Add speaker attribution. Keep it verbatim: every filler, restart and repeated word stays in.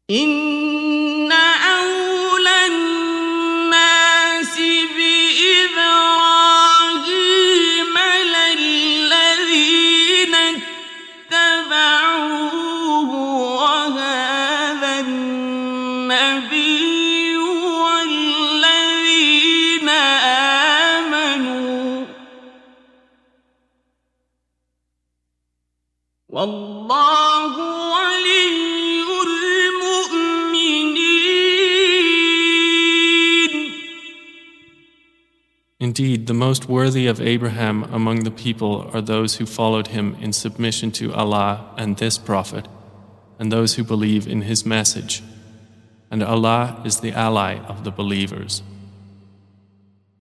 Speaker 1: إن أولى الناس بإبراهيم للذين اتبعوه وهذا النبي والذين آمنوا والله ولي
Speaker 2: Indeed, the most worthy of Abraham among the people are those who followed him in submission to Allah and this Prophet, and those who believe in his message. And Allah is the ally of the believers.